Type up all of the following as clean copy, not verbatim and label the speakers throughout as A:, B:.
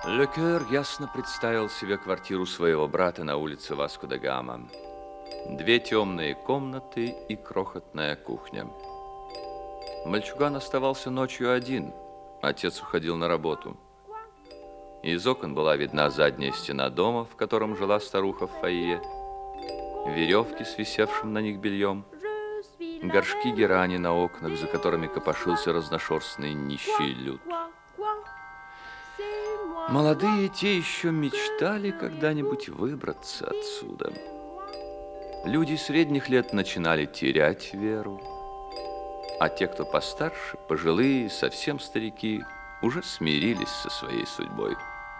A: Лекер ясно представил себе квартиру своего брата на улице Васко-де-Гама. 2 темные комнаты и крохотная кухня. Мальчуган оставался ночью один. Отец уходил на работу. Из окон была видна задняя стена дома, в котором жила старуха в фойе, веревки с висевшим на них бельем, горшки герани на окнах, за которыми копошился разношерстный нищий люд. Молодые те еще мечтали когда-нибудь выбраться отсюда. Люди средних лет начинали терять веру, а те, кто постарше, пожилые, совсем старики, уже смирились со своей судьбой.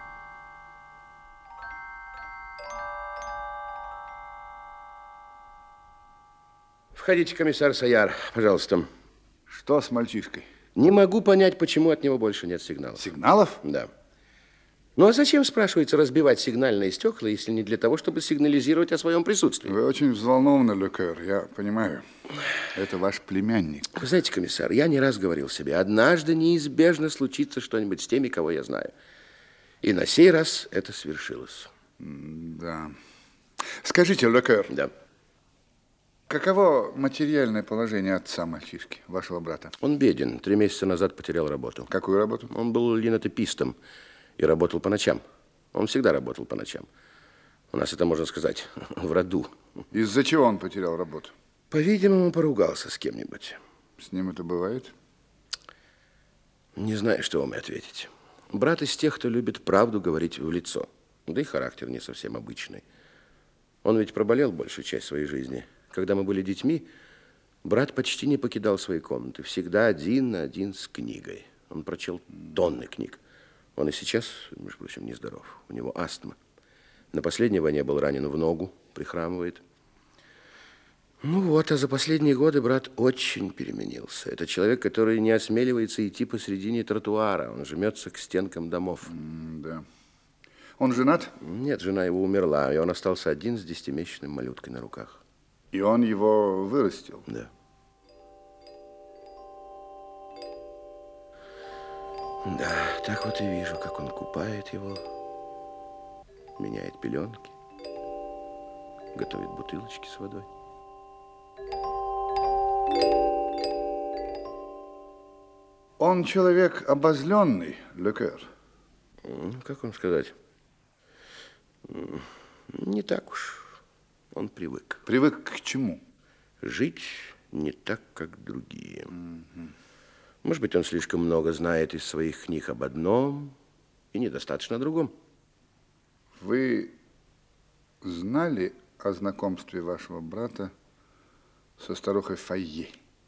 B: Входите, комиссар Саяр, пожалуйста.
C: Что с мальчишкой?
B: Не могу понять, почему от него больше нет сигналов.
C: Сигналов?
B: Да. Ну, а зачем, спрашивается, разбивать сигнальные стекла, если не для того, чтобы сигнализировать о своем присутствии?
C: Вы очень взволнованы, Лекер, я понимаю. Это ваш племянник.
B: Вы знаете, комиссар, я не раз говорил себе, однажды неизбежно случится что-нибудь с теми, кого я знаю. И на сей раз это свершилось.
C: Да. Скажите, Лекер,
B: Да.
C: каково материальное положение отца мальчишки, вашего брата?
B: Он беден. 3 месяца назад потерял работу.
C: Какую работу?
B: Он был линотипистом и работал по ночам. Он всегда работал по ночам. У нас это, можно сказать, в роду.
C: Из-за чего он потерял работу?
B: По-видимому, поругался с кем-нибудь.
C: С ним это бывает?
B: Не знаю, что вам и ответить. Брат из тех, кто любит правду говорить в лицо. Да и характер не совсем обычный. Он ведь проболел большую часть своей жизни. Когда мы были детьми, брат почти не покидал своей комнаты. Всегда один на один с книгой. Он прочел тонны книг. Он и сейчас, между прочим, нездоров. У него астма. На последней войне был ранен в ногу, прихрамывает. Ну вот, а за последние годы брат очень переменился. Это человек, который не осмеливается идти посредине тротуара. Он жмется к стенкам домов.
C: Да. Он женат?
B: Нет, жена его умерла, и он остался один с 10-месячным малюткой на руках.
C: И он его вырастил?
B: Да. Да, так вот и вижу, как он купает его, меняет пеленки, готовит бутылочки с водой.
C: Он человек обозленный, Лекер.
B: Как вам сказать? Не так уж. Он привык.
C: Привык к чему?
B: Жить не так, как другие. Может быть, он слишком много знает из своих книг об одном и недостаточно о другом.
C: Вы знали о знакомстве вашего брата со старухой Фойе?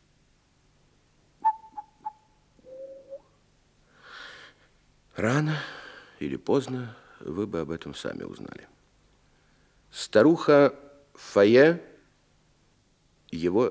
B: Рано или поздно вы бы об этом сами узнали. Старуха Фойе – его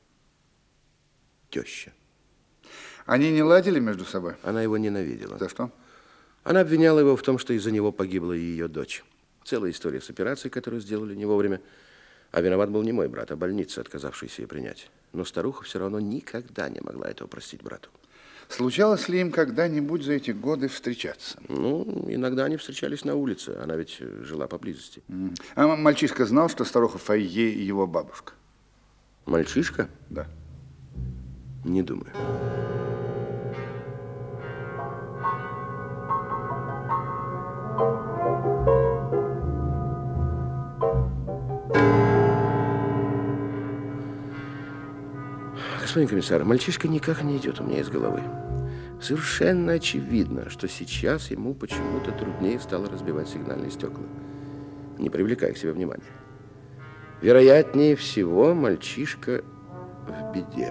B: теща.
C: Они не ладили между собой?
B: Она его ненавидела.
C: За что?
B: Она обвиняла его в том, что из-за него погибла и ее дочь. Целая история с операцией, которую сделали не вовремя. А виноват был не мой брат, а больница, отказавшаяся ее принять. Но старуха все равно никогда не могла этого простить брату.
C: Случалось ли им когда-нибудь за эти годы встречаться?
B: Ну, иногда они встречались на улице. Она ведь жила поблизости.
C: А мальчишка знал, что старуха Фойе его бабушка?
B: Мальчишка?
C: Да.
B: Не думаю. Господин комиссар, мальчишка никак не идет у меня из головы. Совершенно очевидно, что сейчас ему почему-то труднее стало разбивать сигнальные стекла, не привлекая к себе внимания. Вероятнее всего, мальчишка в беде.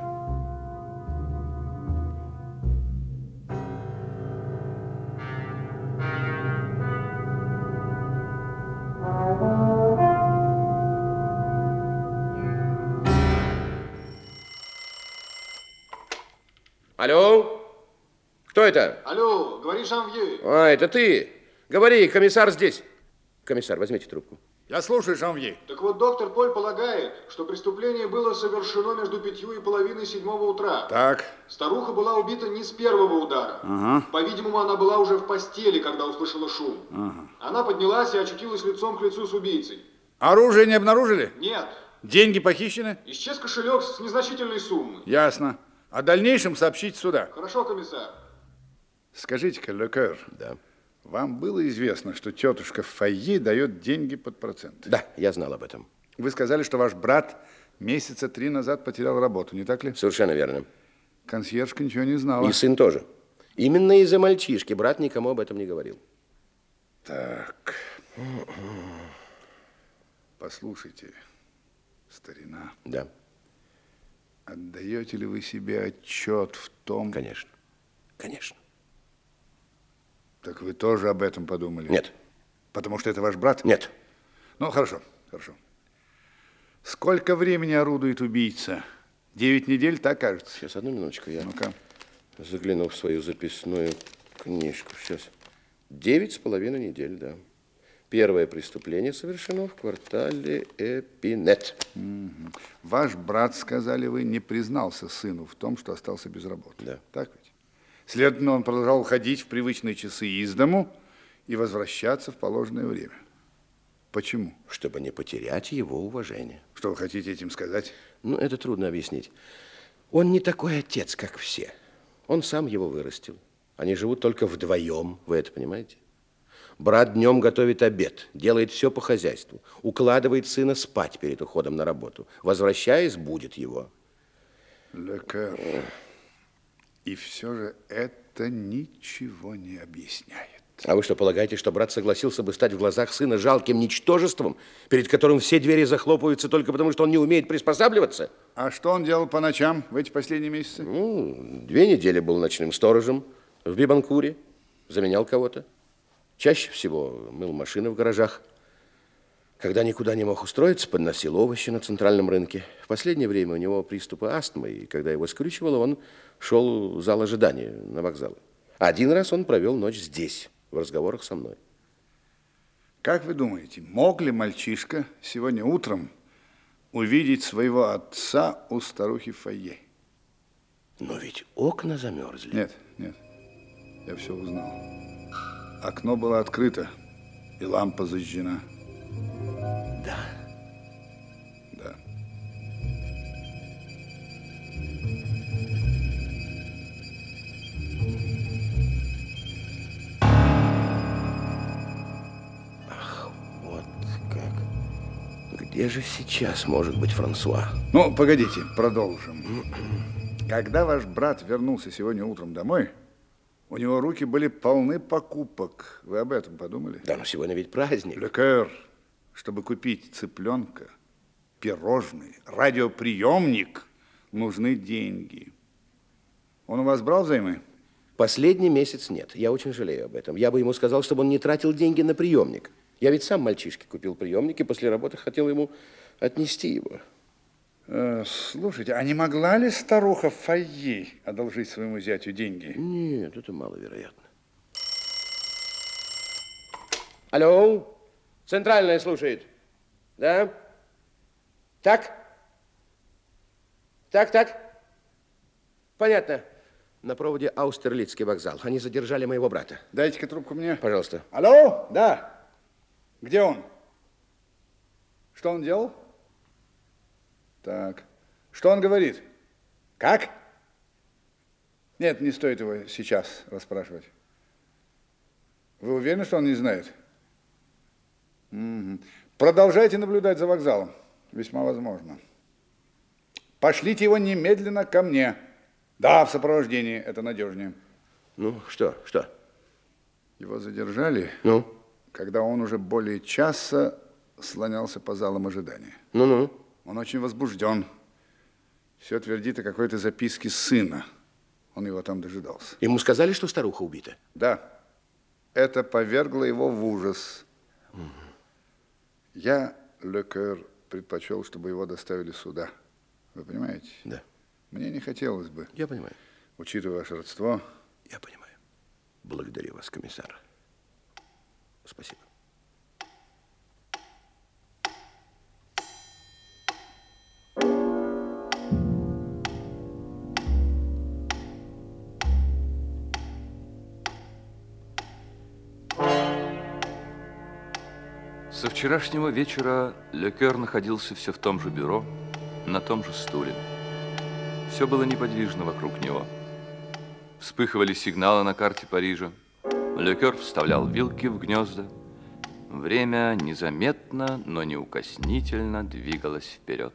B: Алло? Кто это?
D: Алло, говори, Жанвье.
B: А, это ты. Говори, комиссар здесь. Комиссар, возьмите трубку.
C: Я слушаю, Жанвье.
D: Так вот, доктор Поль полагает, что преступление было совершено между 5:30 утра.
C: Так.
D: Старуха была убита не с первого удара.
C: Ага.
D: По-видимому, она была уже в постели, когда услышала шум.
C: Ага.
D: Она поднялась и очутилась лицом к лицу с убийцей.
C: Оружие не обнаружили?
D: Нет.
C: Деньги похищены?
D: Исчез кошелек с незначительной суммой.
C: Ясно. О дальнейшем сообщить сюда.
D: Хорошо, комиссар.
C: Скажите-ка, Лекер,
B: Да.
C: вам было известно, что тетушка Фойе дает деньги под процент?
B: Да, я знал об этом.
C: Вы сказали, что ваш брат месяца 3 назад потерял работу, не так ли?
B: Совершенно верно.
C: Консьержка ничего не знала.
B: И сын тоже. Именно из-за мальчишки брат никому об этом не говорил.
C: Так. Послушайте, старина.
B: Да,
C: Отдаете ли вы себе отчет в том...
B: конечно. Конечно.
C: Так вы тоже об этом подумали?
B: Нет.
C: Потому что это ваш брат?
B: Нет.
C: Ну, хорошо, хорошо. Сколько времени орудует убийца? 9 недель, так кажется?
B: Сейчас, одну минуточку, я
C: Ну-ка.
B: загляну в свою записную книжку. Сейчас. 9,5 недель, да. Первое преступление совершено в квартале Эпинет.
C: Ваш брат, сказали вы, не признался сыну в том, что остался без работы.
B: Да.
C: Так ведь? Следовательно, он продолжал ходить в привычные часы из дому и возвращаться в положенное время. Почему?
B: Чтобы не потерять его уважение.
C: Что вы хотите этим сказать?
B: Ну, это трудно объяснить. Он не такой отец, как все. Он сам его вырастил. Они живут только вдвоем, вы это понимаете? Брат днем готовит обед, делает все по хозяйству, укладывает сына спать перед уходом на работу. Возвращаясь, будет его.
C: Лекер. И все же это ничего не объясняет.
B: А вы что, полагаете, что брат согласился бы стать в глазах сына жалким ничтожеством, перед которым все двери захлопываются только потому, что он не умеет приспосабливаться?
C: А что он делал по ночам в эти последние месяцы?
B: Ну, 2 недели был ночным сторожем в Бибанкуре, заменял кого-то. Чаще всего мыл машины в гаражах. Когда никуда не мог устроиться, подносил овощи на центральном рынке. В последнее время у него приступы астмы, и когда его скрючивало, он шел в зал ожидания на вокзал. Один раз он провел ночь здесь, в разговорах со мной.
C: Как вы думаете, мог ли мальчишка сегодня утром увидеть своего отца у старухи Фойе?
B: Но ведь окна замерзли.
C: Нет, нет, я все узнал. Окно было открыто, и лампа зажжена.
B: Да.
C: Да.
B: Вот как. Где же сейчас может быть Франсуа?
C: Ну, погодите, продолжим. Когда ваш брат вернулся сегодня утром домой, у него руки были полны покупок. Вы об этом подумали?
B: Да, но сегодня ведь праздник.
C: Лекер, чтобы купить цыпленка, пирожные, радиоприемник, нужны деньги. Он у вас брал взаймы?
B: Последний месяц нет. Я очень жалею об этом. Я бы ему сказал, чтобы он не тратил деньги на приемник. Я ведь сам мальчишке купил приемник и после работы хотел ему отнести его.
C: Слушайте, а не могла ли старуха Фойе одолжить своему зятю деньги?
B: Нет, это маловероятно. Алло, центральная слушает. Да? Так? Так. Понятно. На проводе Аустерлицкий вокзал. Они задержали моего брата.
C: Дайте-ка трубку мне.
B: Пожалуйста.
C: Алло? Да. Где он? Что он делал? Так. Что он говорит? Как? Нет, не стоит его сейчас расспрашивать. Вы уверены, что он не знает? Угу. Продолжайте наблюдать за вокзалом. Весьма возможно. Пошлите его немедленно ко мне. Да, в сопровождении. Это надежнее.
B: Ну, что?
C: Его задержали,
B: Ну?
C: когда он уже более часа слонялся по залам ожидания.
B: Ну.
C: Он очень возбужден. Все твердит о какой-то записке сына. Он его там дожидался.
B: Ему сказали, что старуха убита?
C: Да. Это повергло его в ужас. Я, Лекер, предпочел, чтобы его доставили сюда. Вы понимаете?
B: Да.
C: Мне не хотелось бы,
B: Я понимаю.
C: учитывая ваше родство.
B: Я понимаю. Благодарю вас, комиссар. Спасибо.
A: Со вчерашнего вечера Лекер находился все в том же бюро, на том же стуле. Все было неподвижно вокруг него. Вспыхивали сигналы на карте Парижа. Лекер вставлял вилки в гнезда. Время незаметно, но неукоснительно двигалось вперед.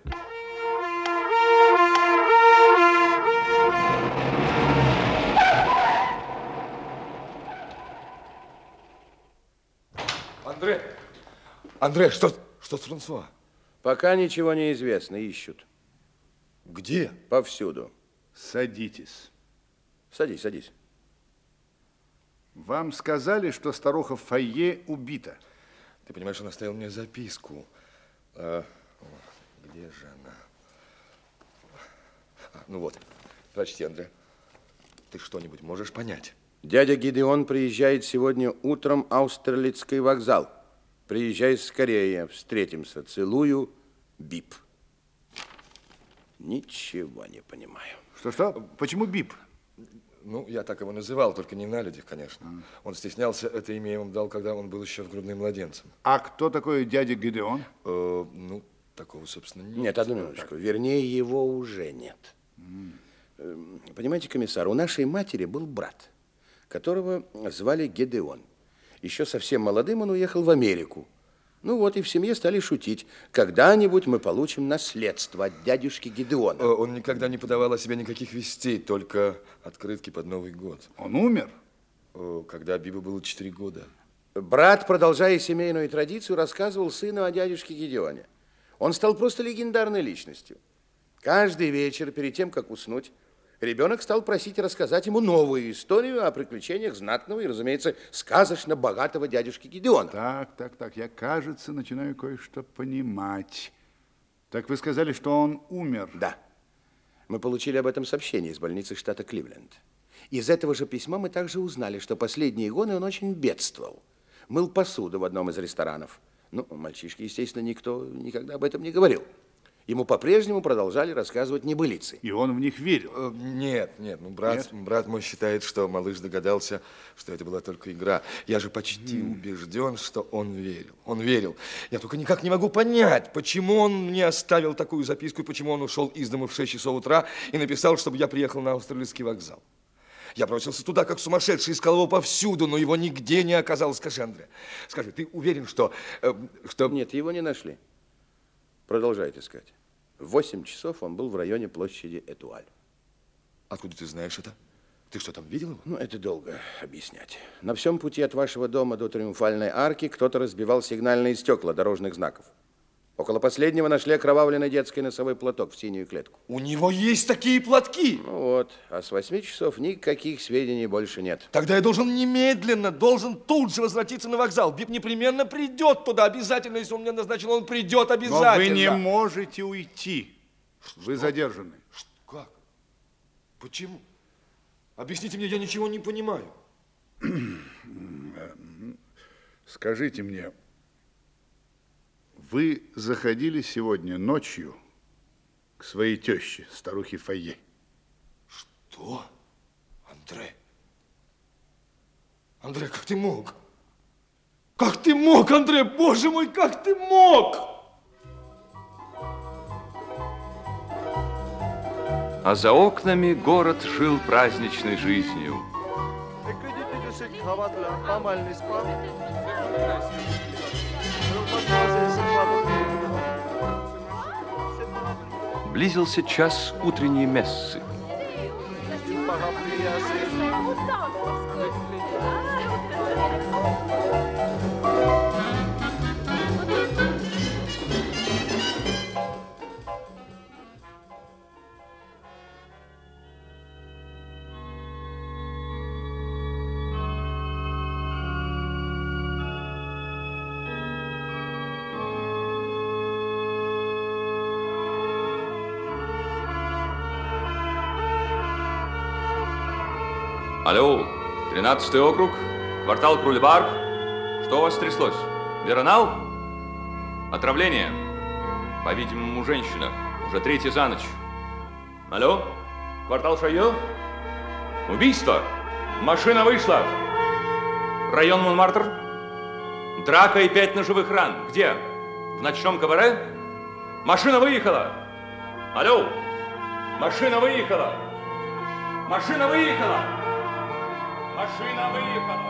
E: Андре, что с Франсуа?
B: Пока ничего не известно, ищут.
E: Где?
B: Повсюду.
C: Садитесь.
B: Садись, садись.
C: Вам сказали, что старуха Фойе убита.
E: Ты понимаешь, он оставил мне записку. Где же она? Ну вот, прочти, Андре. Ты что-нибудь можешь понять?
B: Дядя Гидеон приезжает сегодня утром в Аустерлицкий вокзал. Приезжай скорее, встретимся. Целую, Бип. Ничего не понимаю.
C: Что? Почему Бип?
E: Ну, я так его называл, только не на людях, конечно. Он стеснялся, это имя ему дал, когда он был еще грудным младенцем.
C: А кто такой дядя Гидеон?
E: Ну, такого, собственно, нет.
B: Нет, одну минуточку. Вернее, его уже нет. Понимаете, комиссар, у нашей матери был брат, которого звали Гедеон. Еще совсем молодым он уехал в Америку. Ну вот и в семье стали шутить. Когда-нибудь мы получим наследство от дядюшки Гедеона.
E: Он никогда не подавал о себе никаких вестей, только открытки под Новый год.
C: Он умер?
E: Когда Бибу было 4 года.
B: Брат, продолжая семейную традицию, рассказывал сыну о дядюшке Гедеоне. Он стал просто легендарной личностью. Каждый вечер, перед тем, как уснуть, ребенок стал просить рассказать ему новую историю о приключениях знатного и, разумеется, сказочно богатого дядюшки Гедеона.
C: Так, я, кажется, начинаю кое-что понимать. Так вы сказали, что он умер?
B: Да. Мы получили об этом сообщение из больницы штата Кливленд. Из этого же письма мы также узнали, что последние годы он очень бедствовал. Мыл посуду в одном из ресторанов. Ну, мальчишке, естественно, никто никогда об этом не говорил. Ему по-прежнему продолжали рассказывать небылицы.
C: И он в них верил?
E: Нет, ну брат мой считает, что малыш догадался, что это была только игра. Я же почти убежден, что он верил. Он верил. Я только никак не могу понять, почему он мне оставил такую записку, и почему он ушел из дома в 6 часов утра и написал, чтобы я приехал на Аустерлицкий вокзал. Я бросился туда, как сумасшедший, искал его повсюду, но его нигде не оказалось. Скажи, Андре, скажи, ты уверен, что...
B: Нет, его не нашли. Продолжает искать. В 8 часов он был в районе площади Этуаль.
E: Откуда ты знаешь это? Ты что, там видел его?
B: Ну, это долго объяснять. На всем пути от вашего дома до Триумфальной арки кто-то разбивал сигнальные стекла дорожных знаков. Около последнего нашли окровавленный детский носовой платок в синюю клетку.
E: У него есть такие платки?
B: Ну вот, а с 8 часов никаких сведений больше нет.
E: Тогда я должен немедленно, тут же возвратиться на вокзал. Бип непременно придет туда, обязательно, если он мне назначил, он придет обязательно.
C: Но вы не можете уйти. Что? Вы задержаны.
E: Как? Почему? Объясните мне, я ничего не понимаю.
C: Скажите мне, вы заходили сегодня ночью к своей теще, старухе Фойе?
E: Что? Андре? Андре, как ты мог? Как ты мог, Андре? Боже мой, как ты мог?
A: А за окнами город жил праздничной жизнью. Близился час утренней мессы. Алло, 13-й округ, квартал Крульбар. Что у вас тряслось? Веронал? Отравление? По-видимому, женщина. Уже 3-й за ночь. Алло, квартал Шайо? Убийство? Машина вышла. Район Монмартр? Драка и 5 ножевых ран. Где? В ночном кабаре? Машина выехала. Алло! Машина выехала. Машина выехала. Машина выехала.